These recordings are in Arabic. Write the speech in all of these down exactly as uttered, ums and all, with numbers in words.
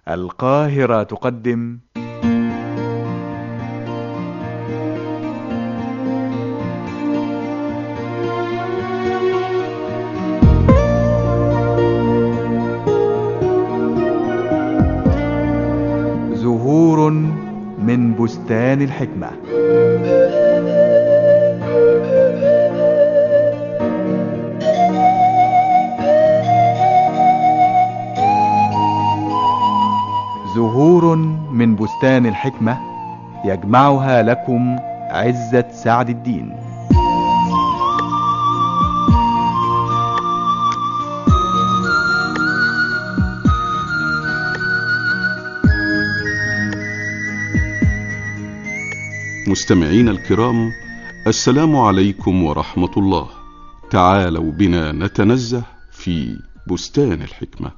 القاهرة تقدم زهور من بستان الحكمة. زهور من بستان الحكمة يجمعها لكم عزت سعد الدين. مستمعين الكرام، السلام عليكم ورحمة الله. تعالوا بنا نتنزه في بستان الحكمة.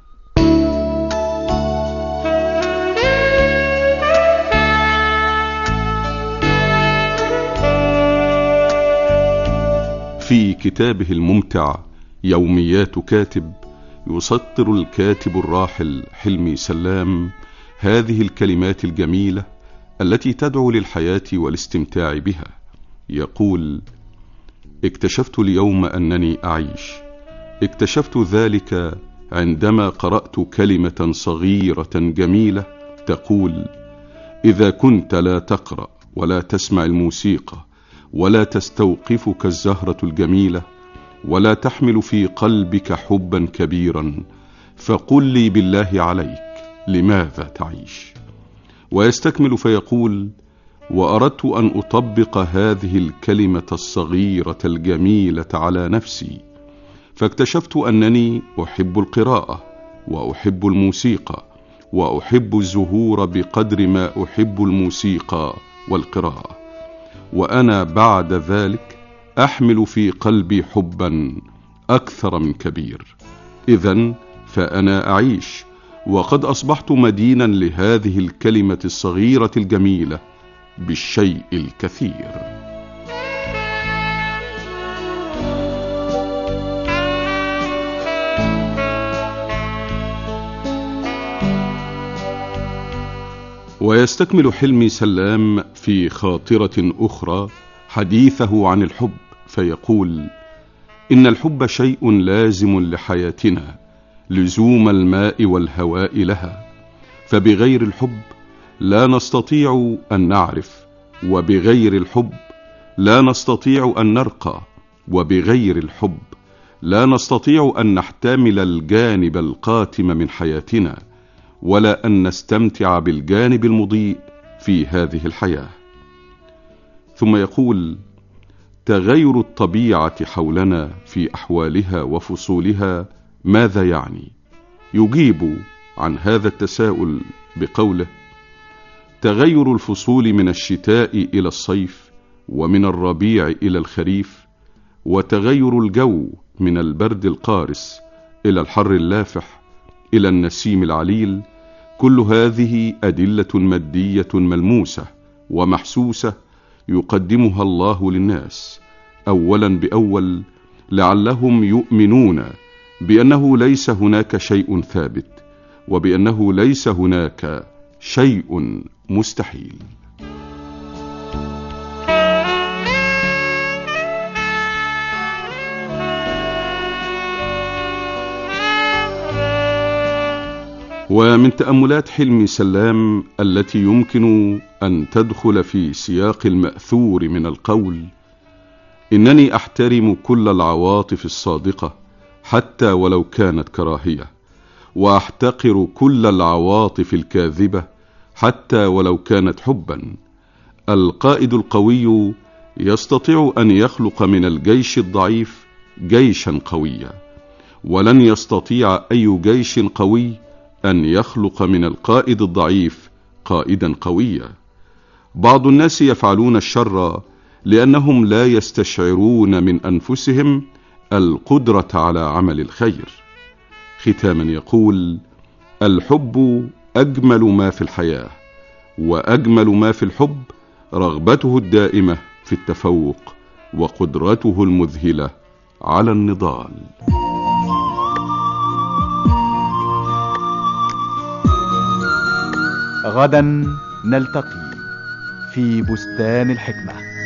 في كتابه الممتع يوميات كاتب، يسطر الكاتب الراحل حلمي سلام هذه الكلمات الجميلة التي تدعو للحياة والاستمتاع بها. يقول: اكتشفت اليوم أنني أعيش. اكتشفت ذلك عندما قرأت كلمة صغيرة جميلة تقول: إذا كنت لا تقرأ ولا تسمع الموسيقى ولا تستوقفك الزهرة الجميلة ولا تحمل في قلبك حبا كبيرا، فقل لي بالله عليك لماذا تعيش؟ ويستكمل فيقول: وأردت أن أطبق هذه الكلمة الصغيرة الجميلة على نفسي، فاكتشفت أنني أحب القراءة وأحب الموسيقى وأحب الزهور بقدر ما أحب الموسيقى والقراءة، وأنا بعد ذلك أحمل في قلبي حبا أكثر من كبير. إذن فأنا أعيش، وقد أصبحت مدينا لهذه الكلمة الصغيرة الجميلة بالشيء الكثير. ويستكمل حلمي سلام في خاطرة أخرى حديثه عن الحب فيقول: إن الحب شيء لازم لحياتنا، لزوم الماء والهواء لها، فبغير الحب لا نستطيع أن نعرف، وبغير الحب لا نستطيع أن نرقى، وبغير الحب لا نستطيع أن نحتمل الجانب القاتم من حياتنا، ولا أن نستمتع بالجانب المضيء في هذه الحياة. ثم يقول: تغير الطبيعة حولنا في أحوالها وفصولها ماذا يعني؟ يجيب عن هذا التساؤل بقوله: تغير الفصول من الشتاء إلى الصيف، ومن الربيع إلى الخريف، وتغير الجو من البرد القارس إلى الحر اللافح إلى النسيم العليل، كل هذه أدلة مادية ملموسة ومحسوسة يقدمها الله للناس أولا بأول، لعلهم يؤمنون بأنه ليس هناك شيء ثابت، وبأنه ليس هناك شيء مستحيل. ومن تأملات حلمي سلام التي يمكن أن تدخل في سياق المأثور من القول: إنني أحترم كل العواطف الصادقة حتى ولو كانت كراهية، وأحتقر كل العواطف الكاذبة حتى ولو كانت حبا. القائد القوي يستطيع أن يخلق من الجيش الضعيف جيشا قويا، ولن يستطيع أي جيش قوي أن يخلق من القائد الضعيف قائدا قويا. بعض الناس يفعلون الشر لأنهم لا يستشعرون من أنفسهم القدرة على عمل الخير. ختاما يقول: الحب أجمل ما في الحياة، وأجمل ما في الحب رغبته الدائمة في التفوق، وقدرته المذهلة على النضال. غدا نلتقي في بستان الحكمة.